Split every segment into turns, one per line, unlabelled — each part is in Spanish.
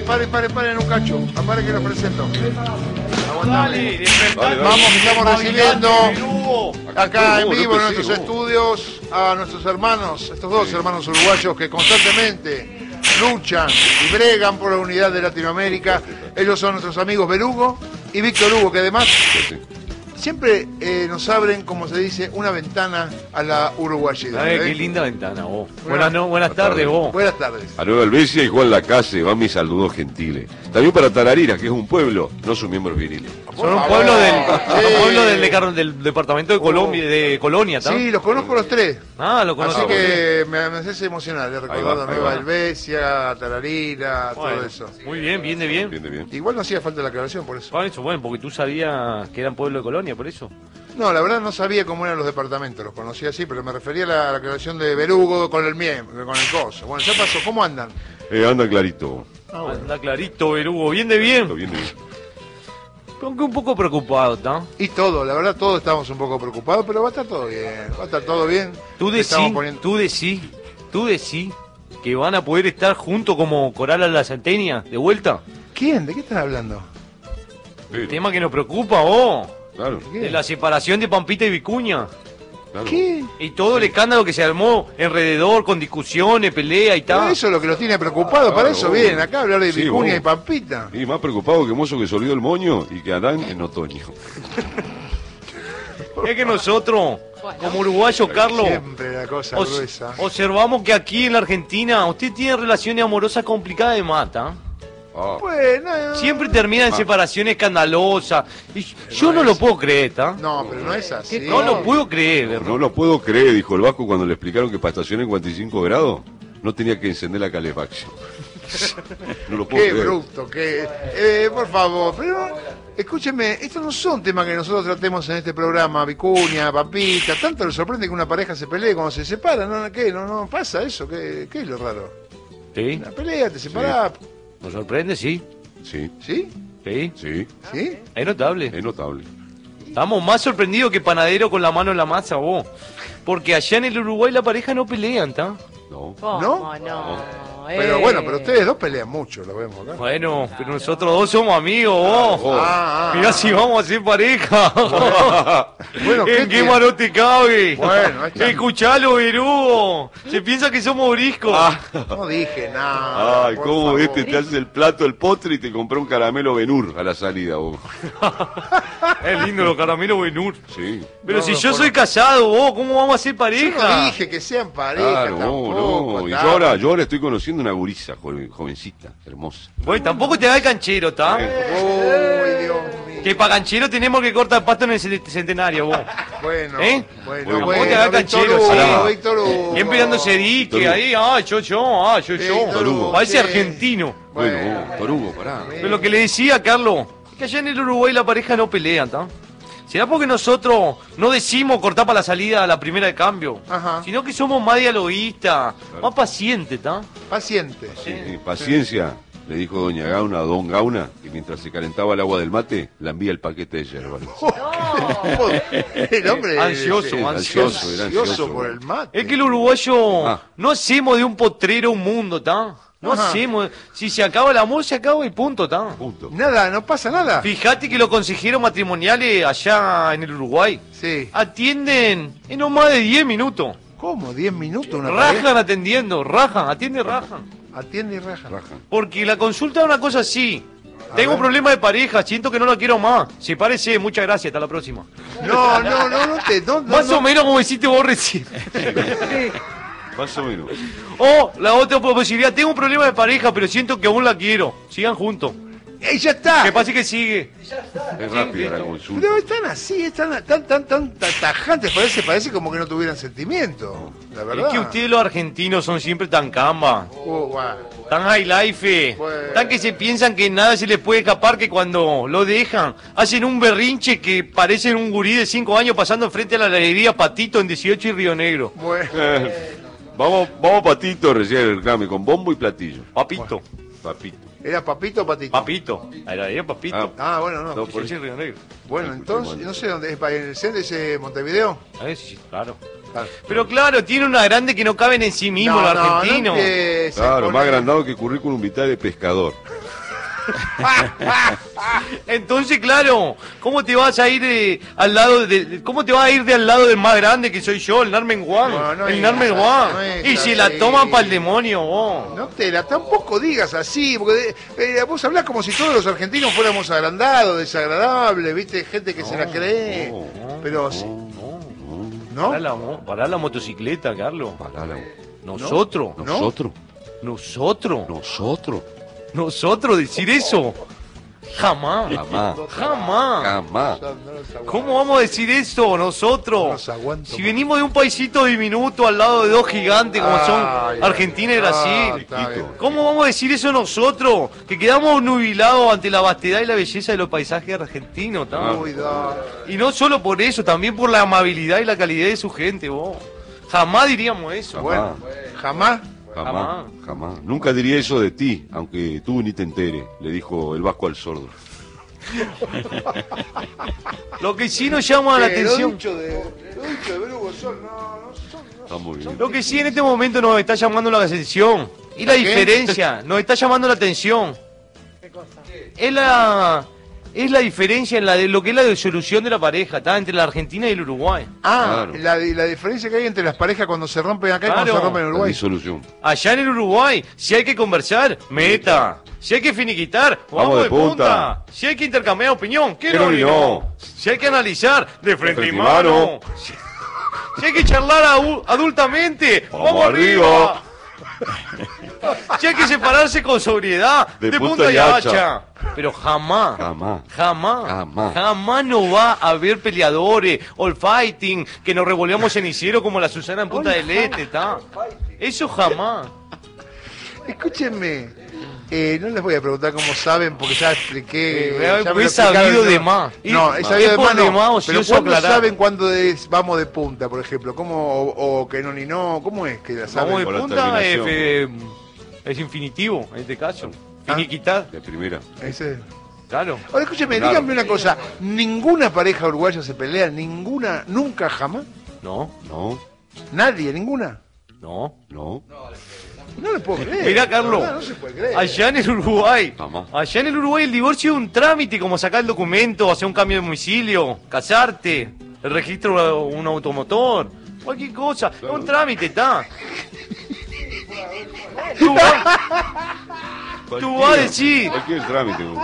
paren un cacho. Paren que lo presento.
Dale,
Vamos, que estamos recibiendo acá en vivo en nuestros estudios a nuestros hermanos, estos dos hermanos uruguayos que constantemente luchan y bregan por la unidad de Latinoamérica. Ellos son nuestros amigos Berugo y Víctor Hugo, que además siempre nos abren, como se dice, una ventana a la uruguayidad.
Qué linda ventana, vos. Buenas tardes, vos.
Buenas tardes.
A Nueva Helvecia y Juan Lacase van mis saludos gentiles. También para Tararira, que es un pueblo, no sus miembros viriles.
Son un pueblo del departamento de Colombia, de Colonia, ¿tá?
Sí, los conozco los tres.
Lo conozco.
Así que me haces emocionar, recordando Nueva Helvecia, Tararira, todo eso.
Muy bien, viene bien.
Igual no hacía falta la aclaración por eso.
Bueno, porque tú sabías que eran pueblo de Colonia, por eso.
No, la verdad no sabía cómo eran los departamentos, los conocía así, pero me refería a la aclaración de Berugo con el coso. Bueno, ya pasó, ¿cómo andan?
Anda clarito.
Anda clarito, Berugo, bien de bien. Aunque un poco preocupado, ¿está?
Y todo, la verdad todos estamos un poco preocupados, pero va a estar todo bien,
Tú decís que van a poder estar juntos como Coral a la Centenia, de vuelta.
¿Quién? ¿De qué estás hablando?
El tema que nos preocupa, vos.
Claro.
De la separación de Pampita y Vicuña.
Claro.
¿Qué?
Y todo el escándalo que se armó alrededor, con discusiones, pelea y tal.
Pero eso es lo que los tiene preocupados, para eso vienen acá a hablar de Vicuña y
vos.
Pampita.
Y más preocupado que mozo que se olvidó el moño y que Adán en otoño.
Es que nosotros, como uruguayos, Carlos,
Siempre la cosa gruesa.
observamos que aquí en la Argentina usted tiene relaciones amorosas complicadas de mata.
Bueno,
Siempre termina en separación escandalosa. Y yo no lo puedo creer, ¿está?
no, pero no es así.
No lo puedo creer, ¿verdad?
No lo puedo creer, dijo el Vasco cuando le explicaron que para estacionar en 45 grados no tenía que encender la calefacción. No lo puedo
Qué
creer.
bruto, por favor, pero escúcheme, estos no son temas que nosotros tratemos en este programa, Vicuña, Pampita, tanto le sorprende que una pareja se pelee cuando se separa, ¿no? ¿Qué? No pasa eso, ¿qué es lo raro?
¿Sí?
Una pelea, te separás,
¿Nos sorprende? Sí.
Sí,
¿sí?
Sí.
sí,
¿Sí?
Es notable.
es notable.
Estamos más sorprendidos que panadero con la mano en la masa, vos. Porque allá en el Uruguay la pareja no pelean, ¿está?
No.
¿No? Pero bueno, pero ustedes dos pelean mucho, lo vemos acá.
Bueno, pero nosotros dos somos amigos, vos. Mirá si vamos a ser pareja.
Bueno,
¿En qué mano te cabe?
Bueno, ahí está.
Escuchalo, Berugo. Se piensa que somos briscos.
No dije nada.
Ay,
por
cómo
favor.
te hace el plato, el postre y te compró un caramelo Benur a la salida, vos.
Es lindo los caramelos Benur.
Sí.
Pero
No,
si
no,
yo
por-
soy casado, vos, ¿cómo vamos a ser
Yo
pareja?
no dije que sean pareja
Claro,
tampoco.
no. Y
tal.
yo ahora estoy conociendo una gurisa, jovencita, hermosa.
Bueno, tampoco te da el canchero, ¿está?
Uy, Dios mío.
Que para canchero tenemos que cortar pasto en el centenario, vos.
Bueno,
¿Eh?
bueno,
¿Cómo te
da
Víctor
canchero,
Hugo,
sí?
Víctor Hugo.
Siempre dándose dique
Víctor
ahí, yo.
Víctor Hugo,
Parece
sí.
argentino.
Bueno, Torugo, pará.
Pero lo que le decía, Carlos, es que allá en el Uruguay la pareja no pelea, ¿tá? ¿Será porque nosotros no decimos cortar para la salida a la primera de cambio?
Ajá.
Sino que somos más dialoguistas, más pacientes, ¿tá?
Paciente.
Paciencia, le dijo doña Gauna a don Gauna, que mientras se calentaba el agua del mate, la envía el paquete de yerba.
El hombre
Ansioso,
era ansioso.
por el mate.
Es que el uruguayo
Ah.
no hacemos de un potrero un mundo, ¿tá? No
Ajá.
hacemos. Si se acaba el amor, se acaba y punto, ¿tá?
Punto.
Nada, no pasa nada.
Fíjate que los consejeros matrimoniales allá en el Uruguay
Sí.
atienden en no más de 10 minutos.
¿Cómo? ¿10 minutos una
Rajan
pareja?
atendiendo, rajan.
Atiende y raja.
Raja.
Porque la consulta es una cosa así. Tengo un problema de pareja, siento que no la quiero más. Se parece, muchas gracias, hasta la próxima.
No,
Más o menos como hiciste vos recién.
Más o menos.
O la otra posibilidad, tengo un problema de pareja, pero siento que aún la quiero. Sigan juntos.
Ya está.
Que pase que sigue.
Es rápida la consulta.
Pero están así, están tan tajantes, parece como que no tuvieran sentimiento, la verdad.
Es que ustedes los argentinos son siempre tan camba,
Guau.
tan high life,
Bueno.
tan que se piensan que nada se les puede escapar, que cuando lo dejan, hacen un berrinche que parecen un gurí de 5 años pasando enfrente a la heladería Patito en 18 y Río Negro.
Bueno,
Vamos Patito, recién el reclame, con bombo y platillo.
Papito,
Papito.
¿era Papito o Patito?
papito, la heladería Papito.
Bueno, no.
No, por
18 y Río Negro.
Bueno, entonces, no sé dónde es, en el centro de Montevideo.
Sí, claro.
Claro.
Pero claro, tiene una grande que no caben en sí mismo los argentinos.
empieces
Claro,
con
más
el-
agrandado que currículum vitae de pescador.
Entonces, claro, ¿cómo te vas a ir cómo te vas a ir de al lado del más grande que soy yo, el Narmen Juan?
No,
el
es
Narmen
así,
Juan.
no es
Y se la
así.
toman para el demonio, vos.
No te la tampoco digas así, porque vos hablás como si todos los argentinos fuéramos agrandados, desagradables, viste, gente que se la cree. Pero sí. ¿No?
Pará la motocicleta, Carlos.
Parala.
Nosotros.
Nosotros.
Nosotros.
Nosotros.
Nosotros decir eso. Jamás.
Jamás.
Jamás.
Jamás.
¿Cómo vamos a decir eso
No
nosotros?
los aguanto
Si
más.
venimos de un paisito diminuto al lado de dos gigantes como son
Ay,
Argentina y Brasil.
está bien.
¿Cómo vamos a decir eso nosotros? Que quedamos nubilados ante la vastedad y la belleza de los paisajes argentinos, ¿tá?
Cuidado.
Y no solo por eso, también por la amabilidad y la calidad de su gente, vos. Jamás diríamos eso.
Bueno, jamás.
Jamás. Jamás. Nunca diría eso de ti, aunque tú ni te enteres, le dijo el vasco al sordo.
Lo que sí nos llama la atención,
Lo dicho de Brugo son, no son.
Está muy bien.
lo que sí en este momento nos está llamando la atención, y la
¿Qué?
diferencia, nos está llamando la atención.
¿Qué cosa?
Es la diferencia en lo que es la disolución de la pareja, ¿tá? Entre la Argentina y el Uruguay.
Ah,
Claro.
la diferencia que hay entre las parejas cuando se rompen acá y cuando
Claro.
se rompen en
La
Uruguay.
disolución.
Allá en el Uruguay, si hay que conversar, meta. Si hay que finiquitar, vamos de punta. Si hay que intercambiar opinión, que no,
ni
ni
no.
no. Si hay que analizar, de frente y
frente y
mano.
mano.
Si hay que charlar adultamente,
Vamos
vamos arriba.
arriba.
Si hay que separarse con sobriedad, de punta y hacha. Pero jamás,
Jamás.
jamás,
Jamás.
jamás no va a haber peleadores, all fighting, que nos revolvemos cenicero como la Susana en Punta del Este, ¿está? Eso jamás.
Escúchenme, no les voy a preguntar cómo saben, porque ya expliqué. ya me
porque
lo
he sabido
explicaron,
de
¿no?
más.
No, he
Es
sabido de
por
más, no.
demás,
Pero
ocioso
¿cuándo
aclarar.
saben cuándo vamos de punta, por ejemplo? ¿Cómo, o que no ni no? ¿Cómo es que la saben?
Vamos de
Por la
punta
terminación.
es infinitivo, en este caso.
Ah.
Finiquitar,
De primera.
Ese.
claro.
Ahora escúcheme,
Claro.
díganme una cosa. ¿Ninguna pareja uruguaya se pelea? ¿Ninguna? ¿Nunca jamás?
No,
No.
¿Nadie? ¿Ninguna?
no.
No.
No le puedo creer.
Mirá, Carlos,
No se puede creer.
allá en el Uruguay,
Jamás.
allá en el Uruguay el divorcio es un trámite, como sacar el documento, hacer un cambio de domicilio, casarte, el registro de un automotor, cualquier cosa, es un trámite, está. Tú vas a decir,
Cualquier trámite. vos.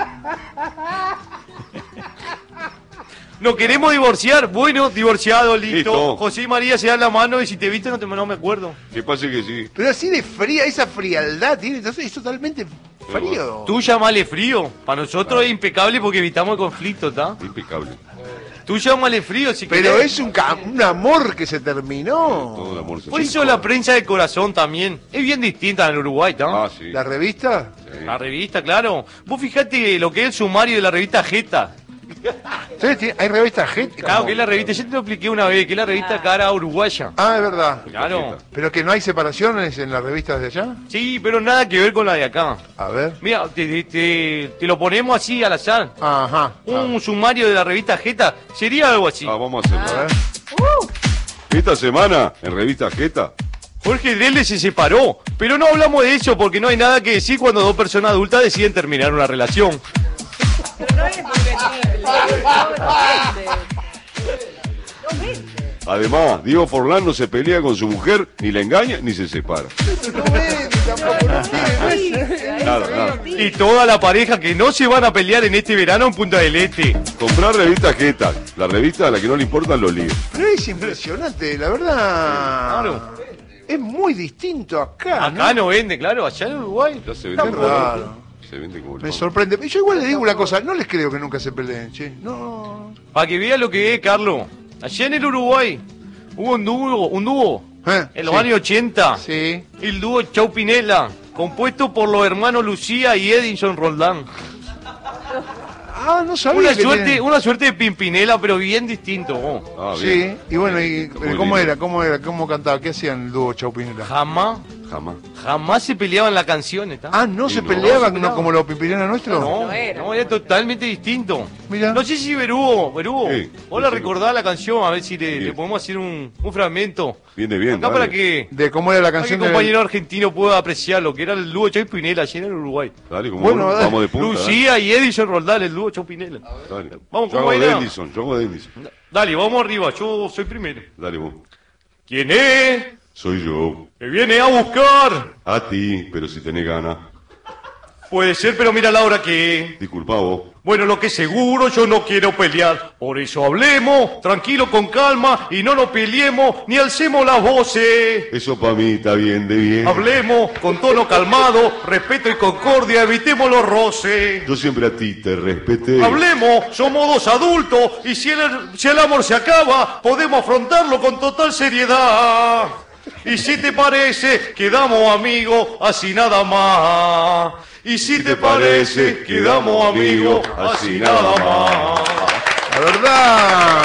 no queremos divorciar, bueno, divorciado, listo.
Listo.
José y María se dan la mano y si te viste no me acuerdo.
Que pase que sí.
Pero así de fría, esa frialdad tiene, entonces es totalmente frío.
Tú llamale frío, para nosotros es impecable porque evitamos el conflicto, ¿está?
Impecable.
Tú llámale frío si
Pero
querés.
es un amor que se terminó.
Todo el amor se
Por eso la prensa de corazón también es bien distinta en el Uruguay, ¿tá?
Ah, sí.
¿La revista?
Sí.
La revista, claro. Vos fijate lo que es el sumario de la revista Jeta.
¿Hay revistas gente?
Claro, que es la revista, yo te lo expliqué una vez, que es la revista Cara Uruguaya.
Ah, es verdad.
Claro.
¿Pero que no hay separaciones en las revistas de allá?
Sí, pero nada que ver con la de acá.
A ver.
Mira, te lo ponemos así al azar.
Ajá.
Un sumario de la revista Jeta sería algo así.
Ah, vamos a hacerlo.
A ver.
Esta semana, en Revista Jeta,
Jorge Drelle se separó, pero no hablamos de eso porque no hay nada que decir cuando dos personas adultas deciden terminar una relación.
Pero no es prevenible. No mente.
además, Diego Forlán no se pelea con su mujer, ni la engaña, ni se separa. Nada.
Y toda la pareja que no se van a pelear en este verano en Punta del Este.
Comprar Revista Jeta, la revista a la que no le importan los líos.
Pero es impresionante, la verdad.
Claro.
Es muy distinto acá.
Acá no vende, claro, allá en Uruguay.
Ya se
Está
vende como el
raro.
pan. Se vende como el
Me
pan.
sorprende. Yo igual le digo una cosa, no les creo que nunca se peleen, che. No.
Para que vea lo que es, Carlos. Allá en el Uruguay hubo un dúo en los
Sí.
años 80.
Sí.
El dúo Chau Pinela, compuesto por los hermanos Lucía y Edinson Roldán.
Ah, no sabía que tienen-
Una suerte de Pimpinela, pero bien distinto. vos.
Ah, bien.
Sí, y bueno,
Está muy
¿cómo
lindo.
era? ¿Cómo cantaba? ¿Qué hacían el dúo Chaupinera?
Jamás,
Jamás.
Jamás se peleaban la canción, ¿está?
Ah, no
Sí,
se
no,
peleaban,
se
no como los pipirianos nuestros.
No,
No era.
no, era totalmente distinto.
Mira.
No sé si Berugo,
Sí,
vos la
sí.
recordás la canción, a ver si le
Bien.
podemos hacer un fragmento.
Viene bien,
Acá
dale.
para que
De cómo era la
el
canción del-
compañero argentino pueda apreciar lo que era el dúo Chau y Pinela allí en el Uruguay.
Dale, como
Bueno,
bueno,
dale.
vamos de punta.
Lucía y Edison Roldán, el dúo Chau Pinela.
Dale. Dale.
Vamos,
Yo hago
compañero.
Dendison, yo hago Dendison.
Dale, vamos arriba, yo soy primero.
Dale vos.
¿Quién es?
Soy yo.
Que viene a buscar.
A ti, pero si tenés ganas.
Puede ser, pero mira la hora que...
Disculpa vos.
Bueno, lo que seguro yo no quiero pelear. Por eso hablemos, tranquilo, con calma, y no nos peleemos ni alcemos las voces.
Eso para mí está bien, de bien.
Hablemos con tono calmado, respeto y concordia, evitemos los roces.
Yo siempre a ti te respeté.
Hablemos, somos dos adultos, y si el amor se acaba, podemos afrontarlo con total seriedad. Y si te parece, quedamos amigos, así nada más. Y si te parece, quedamos amigos, así nada más.
La verdad.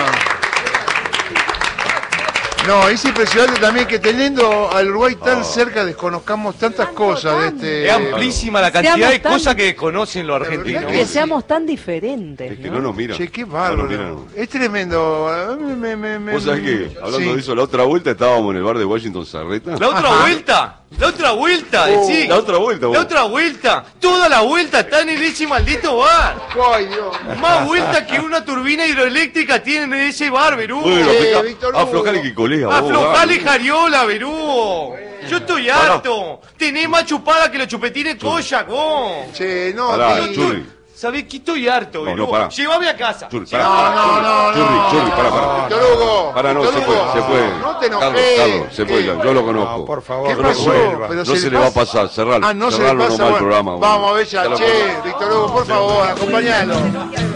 No, es impresionante también que teniendo al Uruguay tan cerca desconozcamos tantas cosas de este...
Es amplísima la cantidad
Seamos
de
tan-
cosas que desconocen los argentinos.
verdad
Que
sí.
seamos tan diferentes,
Es que
¿no?
no nos miran.
Che, qué
No
bárbaro.
nos miran.
Es tremendo. A mí me-
Vos sabés que, hablando
sí.
de eso, la otra vuelta estábamos en el bar de Washington Sarreta.
La otra vuelta, decí.
La otra vuelta, vos.
La otra vuelta, toda la vuelta está en ese maldito bar.
Ay, Dios.
Más vuelta que una turbina hidroeléctrica tienen en ese bar, Berú.
Bueno,
Che, Víctor Hugo.
aflojale que colega, vos.
Aflojale Jariola, Berú. Yo estoy harto. Tenés más chupada que los chupetines Koyak, vos.
Che, no,
Pará,
sí.
Churri.
¿Sabés qué estoy harto,
No,
Berú?
no, pará.
Llévame a casa.
Churri,
Llévame
pará.
a casa.
Churri, pará.
Víctor Hugo.
Pará, no,
Víctor
se puede,
Hugo.
se puede.
No te
Carlos,
enojes.
Carlos, se puede,
¿Qué?
yo lo conozco.
No, por favor,
¿Qué
Yo lo
pasó?
conozco.
Pero
No
se
se
le
le va a
pasa-
pasar, cerralo.
Ah, no se le
Cerralo
pasa.
nomás el
Bueno,
programa.
vamos a ver
Ya
ya.
lo
Che,
conozco.
Víctor Hugo, por favor, acompañalo.